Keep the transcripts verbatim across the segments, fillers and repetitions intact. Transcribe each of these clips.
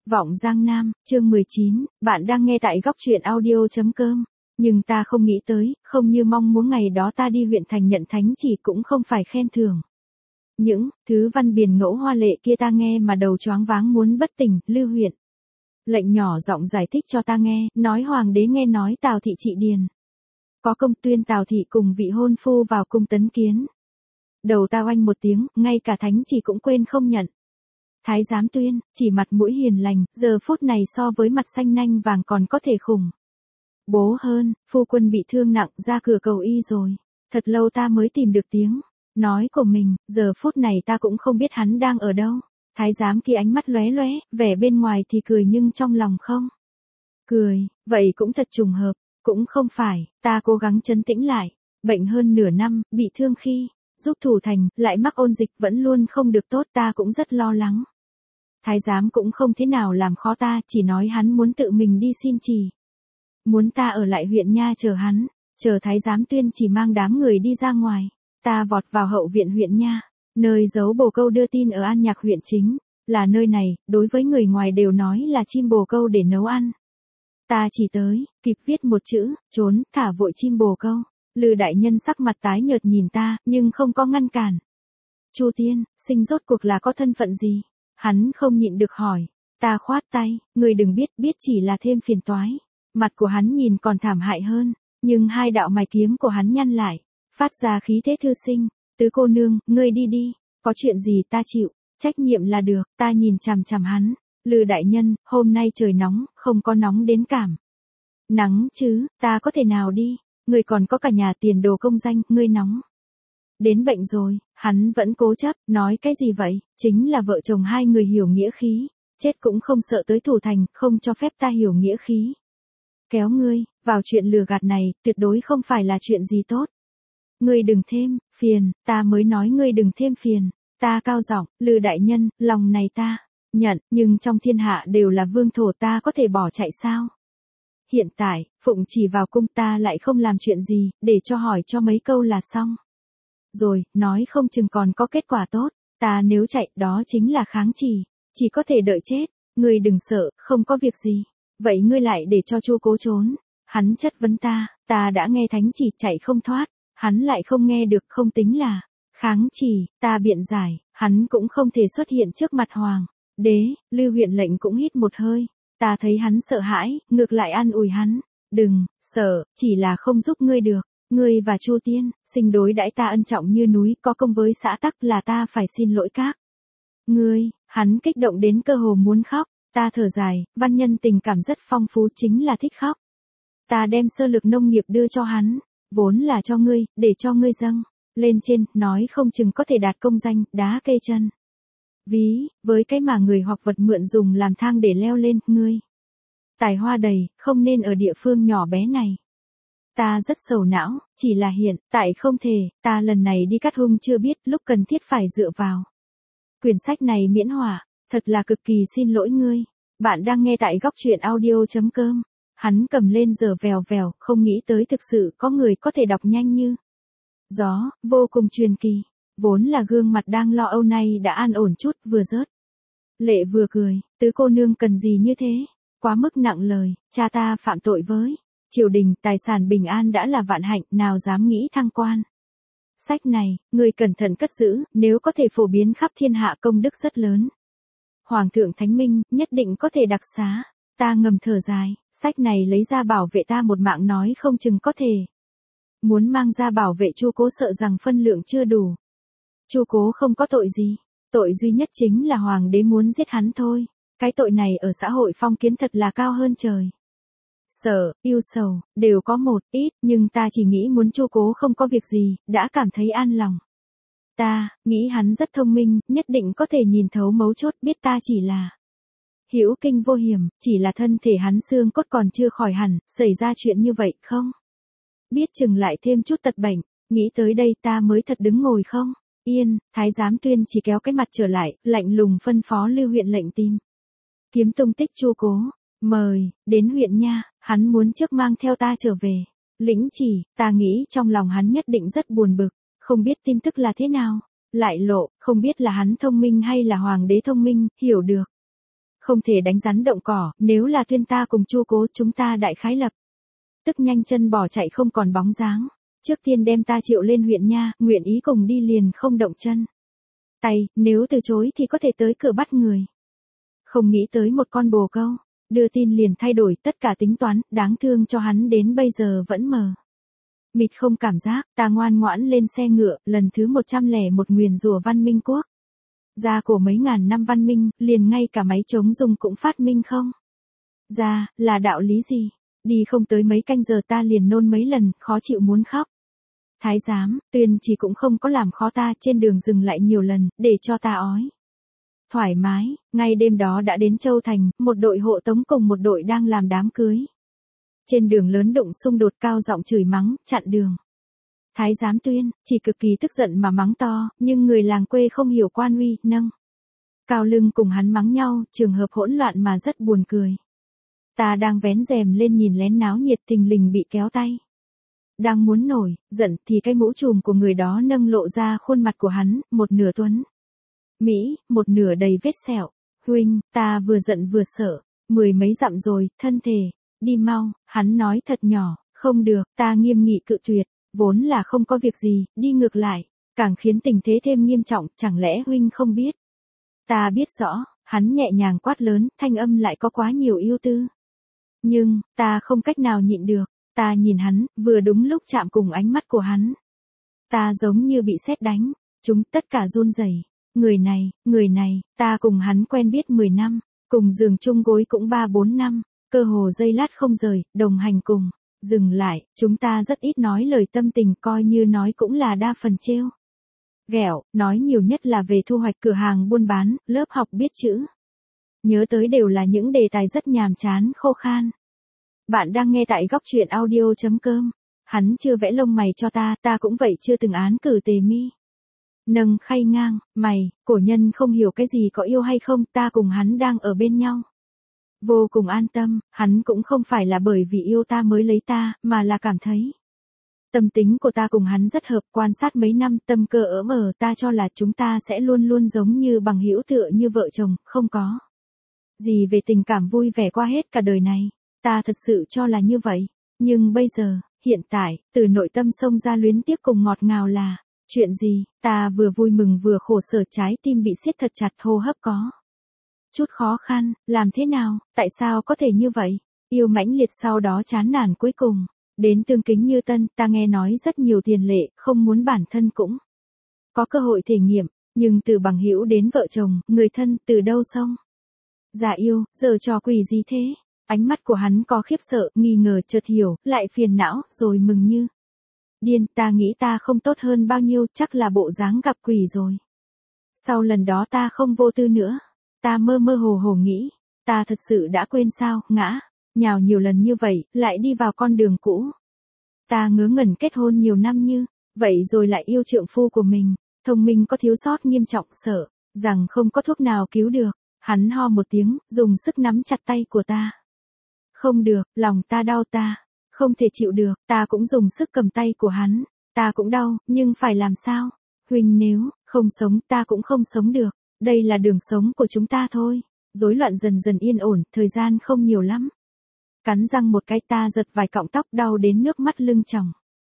Vọng Giang Nam, chương mười chín, bạn đang nghe tại góc truyện audio.com. Nhưng ta không nghĩ tới, không như mong muốn ngày đó ta đi huyện thành nhận thánh chỉ cũng không phải khen thưởng. Những thứ văn biển ngẫu hoa lệ kia ta nghe mà đầu choáng váng muốn bất tỉnh. Lưu huyện lệnh nhỏ giọng giải thích cho ta nghe, nói hoàng đế nghe nói Tào thị trị điền có công tuyên Tào thị cùng vị hôn phu vào cung tấn kiến. Đầu ta oanh một tiếng, ngay cả thánh chỉ cũng quên không nhận. Thái giám tuyên, chỉ mặt mũi hiền lành, giờ phút này so với mặt xanh nanh vàng còn có thể khủng bố hơn. Phu quân bị thương nặng, ra cửa cầu y rồi. Thật lâu ta mới tìm được tiếng nói của mình, giờ phút này ta cũng không biết hắn đang ở đâu. Thái giám kia ánh mắt lóe lóe, vẻ bên ngoài thì cười nhưng trong lòng không cười. Vậy cũng thật trùng hợp. Cũng không phải. Ta cố gắng trấn tĩnh lại. Bệnh hơn nửa năm, bị thương khi giúp thủ thành, lại mắc ôn dịch, vẫn luôn không được tốt, ta cũng rất lo lắng. Thái giám cũng không thế nào làm khó ta, chỉ nói hắn muốn tự mình đi xin chỉ. Muốn ta ở lại huyện nha chờ hắn, chờ thái giám tuyên chỉ mang đám người đi ra ngoài. Ta vọt vào hậu viện huyện nha, nơi giấu bồ câu đưa tin ở An Nhạc huyện chính, là nơi này, đối với người ngoài đều nói là chim bồ câu để nấu ăn. Ta chỉ tới, kịp viết một chữ, trốn, thả vội chim bồ câu. Lư đại nhân sắc mặt tái nhợt nhìn ta, nhưng không có ngăn cản. Chu Tiên, sinh rốt cuộc là có thân phận gì? Hắn không nhịn được hỏi. Ta khoát tay, người đừng biết, biết chỉ là thêm phiền toái. Mặt của hắn nhìn còn thảm hại hơn, nhưng hai đạo mày kiếm của hắn nhăn lại, phát ra khí thế thư sinh. Tứ cô nương, ngươi đi đi, có chuyện gì ta chịu, trách nhiệm là được. Ta nhìn chằm chằm hắn. Lư đại nhân, hôm nay trời nóng, không có nóng đến cảm nắng chứ, ta có thể nào đi? Ngươi còn có cả nhà tiền đồ công danh, ngươi nóng đến bệnh rồi. Hắn vẫn cố chấp, nói cái gì vậy? Chính là vợ chồng hai người hiểu nghĩa khí, chết cũng không sợ tới thủ thành, không cho phép ta hiểu nghĩa khí. Kéo ngươi vào chuyện lừa gạt này, tuyệt đối không phải là chuyện gì tốt. Ngươi đừng thêm phiền, ta mới nói ngươi đừng thêm phiền. Ta cao giọng, Lư đại nhân, lòng này ta nhận, nhưng trong thiên hạ đều là vương thổ, ta có thể bỏ chạy sao? Hiện tại, phụng chỉ vào cung, ta lại không làm chuyện gì, để cho hỏi cho mấy câu là xong. Rồi, nói không chừng còn có kết quả tốt. Ta nếu chạy, đó chính là kháng chỉ, chỉ có thể đợi chết. Ngươi đừng sợ, không có việc gì. Vậy ngươi lại để cho Chu Cố trốn. Hắn chất vấn ta, ta đã nghe thánh chỉ, chạy không thoát. Hắn lại không nghe được, không tính là kháng chỉ. Ta biện giải, hắn cũng không thể xuất hiện trước mặt hoàng đế. Lưu huyện lệnh cũng hít một hơi. Ta thấy hắn sợ hãi, ngược lại an ủi hắn. Đừng sợ, chỉ là không giúp ngươi được. Ngươi và Chu Tiên, sinh đối đãi ta ân trọng như núi, có công với xã tắc, là ta phải xin lỗi các ngươi. Hắn kích động đến cơ hồ muốn khóc. Ta thở dài, văn nhân tình cảm rất phong phú, chính là thích khóc. Ta đem sơ lược nông nghiệp đưa cho hắn, vốn là cho ngươi, để cho ngươi dâng lên trên, nói không chừng có thể đạt công danh, đá kê chân ví, với cái mà người hoặc vật mượn dùng làm thang để leo lên. Ngươi tài hoa đầy, không nên ở địa phương nhỏ bé này. Ta rất sầu não, chỉ là hiện tại không thể. Ta lần này đi cắt hung chưa biết, lúc cần thiết phải dựa vào quyển sách này miễn họa. Thật là cực kỳ xin lỗi ngươi. Bạn đang nghe tại góc truyện audio.com. Hắn cầm lên giờ vèo vèo, không nghĩ tới thực sự có người có thể đọc nhanh như gió, vô cùng truyền kỳ. Vốn là gương mặt đang lo âu nay đã an ổn chút, vừa rớt lệ vừa cười. Tứ cô nương cần gì như thế? Quá mức nặng lời, cha ta phạm tội với triều đình, tài sản bình an đã là vạn hạnh, nào dám nghĩ thăng quan. Sách này, người cẩn thận cất giữ, nếu có thể phổ biến khắp thiên hạ, công đức rất lớn. Hoàng thượng thánh minh, nhất định có thể đặc xá. Ta ngầm thở dài, sách này lấy ra bảo vệ ta một mạng, nói không chừng có thể muốn mang ra bảo vệ Chu Cố, sợ rằng phân lượng chưa đủ. Chu Cố không có tội gì, tội duy nhất chính là hoàng đế muốn giết hắn thôi. Cái tội này ở xã hội phong kiến thật là cao hơn trời. Sợ, yêu sầu, đều có một ít, nhưng ta chỉ nghĩ muốn Chu Cố không có việc gì, đã cảm thấy an lòng. Ta nghĩ hắn rất thông minh, nhất định có thể nhìn thấu mấu chốt, biết ta chỉ là hữu kinh vô hiểm, chỉ là thân thể hắn xương cốt còn chưa khỏi hẳn, xảy ra chuyện như vậy không biết chừng lại thêm chút tật bệnh. Nghĩ tới đây ta mới thật đứng ngồi không yên. Thái giám Tuyên chỉ kéo cái mặt trở lại, lạnh lùng phân phó Lưu huyện lệnh tìm kiếm tung tích Chu Cố, mời đến huyện nha. Hắn muốn trước mang theo ta trở về lĩnh chỉ. Ta nghĩ trong lòng hắn nhất định rất buồn bực, không biết tin tức là thế nào lại lộ, không biết là hắn thông minh hay là hoàng đế thông minh, hiểu được Không thể đánh rắn động cỏ, nếu là Tuyên ta cùng Chu Cố chúng ta đại khái lập. Tức nhanh chân bỏ chạy không còn bóng dáng. Trước tiên đem ta triệu lên huyện nha, nguyện ý cùng đi liền không động chân. Tay, nếu từ chối thì có thể tới cửa bắt người. Không nghĩ tới một con bồ câu, đưa tin liền thay đổi tất cả tính toán, đáng thương cho hắn đến bây giờ vẫn mờ. Mịt không cảm giác, ta ngoan ngoãn lên xe ngựa, lần thứ một trăm lẻ một nguyền rủa văn minh quốc. Ra cổ mấy ngàn năm văn minh, liền ngay cả máy chống dùng cũng phát minh không? Ra, là đạo lý gì? Đi không tới mấy canh giờ ta liền nôn mấy lần, khó chịu muốn khóc. Thái giám, Tuyên chỉ cũng không có làm khó ta, trên đường dừng lại nhiều lần, để cho ta ói. Thoải mái, ngay đêm đó đã đến Châu Thành, một đội hộ tống cùng một đội đang làm đám cưới. Trên đường lớn đụng xung đột cao giọng chửi mắng, chặn đường. Thái giám Tuyên, chỉ cực kỳ tức giận mà mắng to, nhưng người làng quê không hiểu quan uy, nâng cao lưng cùng hắn mắng nhau, trường hợp hỗn loạn mà rất buồn cười. Ta đang vén rèm lên nhìn lén náo nhiệt thình lình bị kéo tay. Đang muốn nổi, giận thì cái mũ trùm của người đó nâng lộ ra khuôn mặt của hắn, một nửa tuấn Mỹ, một nửa đầy vết sẹo. Huynh, ta vừa giận vừa sợ, mười mấy dặm rồi, thân thể, đi mau, hắn nói thật nhỏ, không được, ta nghiêm nghị cự tuyệt, vốn là không có việc gì, đi ngược lại, càng khiến tình thế thêm nghiêm trọng, chẳng lẽ huynh không biết? Ta biết rõ, hắn nhẹ nhàng quát lớn, thanh âm lại có quá nhiều ưu tư. Nhưng, ta không cách nào nhịn được, ta nhìn hắn, vừa đúng lúc chạm cùng ánh mắt của hắn. Ta giống như bị sét đánh, chúng tất cả run rẩy. Người này, người này, ta cùng hắn quen biết mười năm, cùng giường chung gối cũng ba bốn năm, cơ hồ giây lát không rời, đồng hành cùng. Dừng lại, chúng ta rất ít nói lời tâm tình, coi như nói cũng là đa phần trêu ghẹo, nói nhiều nhất là về thu hoạch cửa hàng buôn bán, lớp học biết chữ. Nhớ tới đều là những đề tài rất nhàm chán, khô khan. Bạn đang nghe tại góc truyện audio chấm com. Hắn chưa vẽ lông mày cho ta, ta cũng vậy chưa từng án cử tề mi. Nâng khay ngang, mày, cổ nhân không hiểu cái gì có yêu hay không, ta cùng hắn đang ở bên nhau. Vô cùng an tâm, hắn cũng không phải là bởi vì yêu ta mới lấy ta, mà là cảm thấy. Tâm tính của ta cùng hắn rất hợp, quan sát mấy năm tâm cơ ỡm ở ta cho là chúng ta sẽ luôn luôn giống như bằng hữu tựa như vợ chồng, không có gì về tình cảm vui vẻ qua hết cả đời này. Ta thật sự cho là như vậy. Nhưng bây giờ, hiện tại, từ nội tâm xông ra luyến tiếc cùng ngọt ngào là, chuyện gì, ta vừa vui mừng vừa khổ sở, trái tim bị siết thật chặt, hô hấp có chút khó khăn, làm thế nào, tại sao có thể như vậy? Yêu mãnh liệt sau đó chán nản cuối cùng, đến tương kính như tân, ta nghe nói rất nhiều tiền lệ, không muốn bản thân cũng có cơ hội thể nghiệm, nhưng từ bằng hữu đến vợ chồng, người thân, từ đâu xong? Dạ yêu, giờ trò quỷ gì thế? Ánh mắt của hắn có khiếp sợ, nghi ngờ, chợt hiểu, lại phiền não, rồi mừng như điên, ta nghĩ ta không tốt hơn bao nhiêu, chắc là bộ dáng gặp quỷ rồi. Sau lần đó ta không vô tư nữa, ta mơ mơ hồ hồ nghĩ, ta thật sự đã quên sao, ngã, nhào nhiều lần như vậy, lại đi vào con đường cũ. Ta ngớ ngẩn kết hôn nhiều năm như, vậy rồi lại yêu trượng phu của mình, thông minh có thiếu sót nghiêm trọng, sợ rằng không có thuốc nào cứu được. Hắn ho một tiếng, dùng sức nắm chặt tay của ta. Không được, lòng ta đau, ta không thể chịu được, ta cũng dùng sức cầm tay của hắn, ta cũng đau, nhưng phải làm sao? Huynh nếu không sống, ta cũng không sống được, đây là đường sống của chúng ta thôi. Rối loạn dần dần yên ổn, thời gian không nhiều lắm. Cắn răng một cái, ta giật vài cọng tóc, đau đến nước mắt lưng tròng.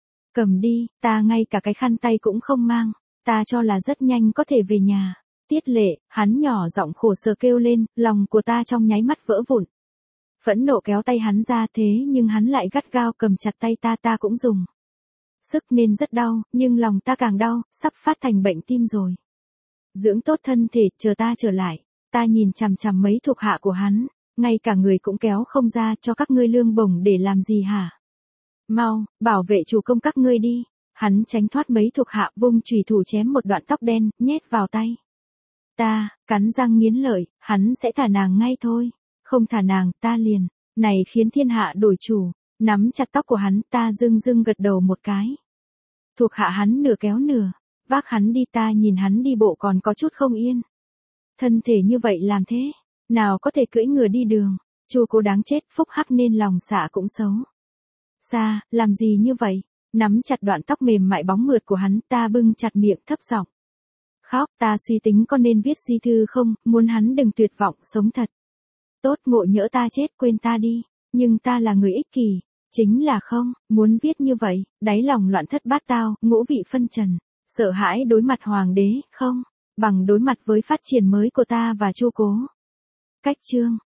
Cầm đi, ta ngay cả cái khăn tay cũng không mang, ta cho là rất nhanh có thể về nhà. Tiết Lệ, hắn nhỏ giọng khổ sở kêu lên, lòng của ta trong nháy mắt vỡ vụn. Phẫn nộ kéo tay hắn ra, thế nhưng hắn lại gắt gao cầm chặt tay ta, ta cũng dùng sức nên rất đau, nhưng lòng ta càng đau, sắp phát thành bệnh tim rồi. Dưỡng tốt thân thể, chờ ta trở lại. Ta nhìn chằm chằm mấy thuộc hạ của hắn, ngay cả người cũng kéo không ra, cho các ngươi lương bổng để làm gì hả? Mau, bảo vệ chủ công các ngươi đi. Hắn tránh thoát mấy thuộc hạ, vung chùy thủ chém một đoạn tóc đen, nhét vào tay. Ta, cắn răng nghiến lợi, hắn sẽ thả nàng ngay thôi. Không thả nàng, ta liền. Này khiến thiên hạ đổi chủ. Nắm chặt tóc của hắn, ta dưng dưng gật đầu một cái. Thuộc hạ hắn nửa kéo nửa. Vác hắn đi, ta nhìn hắn đi bộ còn có chút không yên. Thân thể như vậy làm thế. Nào có thể cưỡi ngựa đi đường. Chu Cố đáng chết, phúc hắc nên lòng dạ cũng xấu. Xa, làm gì như vậy? Nắm chặt đoạn tóc mềm mại bóng mượt của hắn, ta bưng chặt miệng thấp giọng. Khóc, ta suy tính có nên viết di thư không, muốn hắn đừng tuyệt vọng, sống thật. Tốt, ngộ nhỡ ta chết quên ta đi, nhưng ta là người ích kỷ, chính là không, muốn viết như vậy, đáy lòng loạn thất bát tao, ngũ vị phân trần, sợ hãi đối mặt hoàng đế, không, bằng đối mặt với phát triển mới của ta và Chu Cố. Cách chương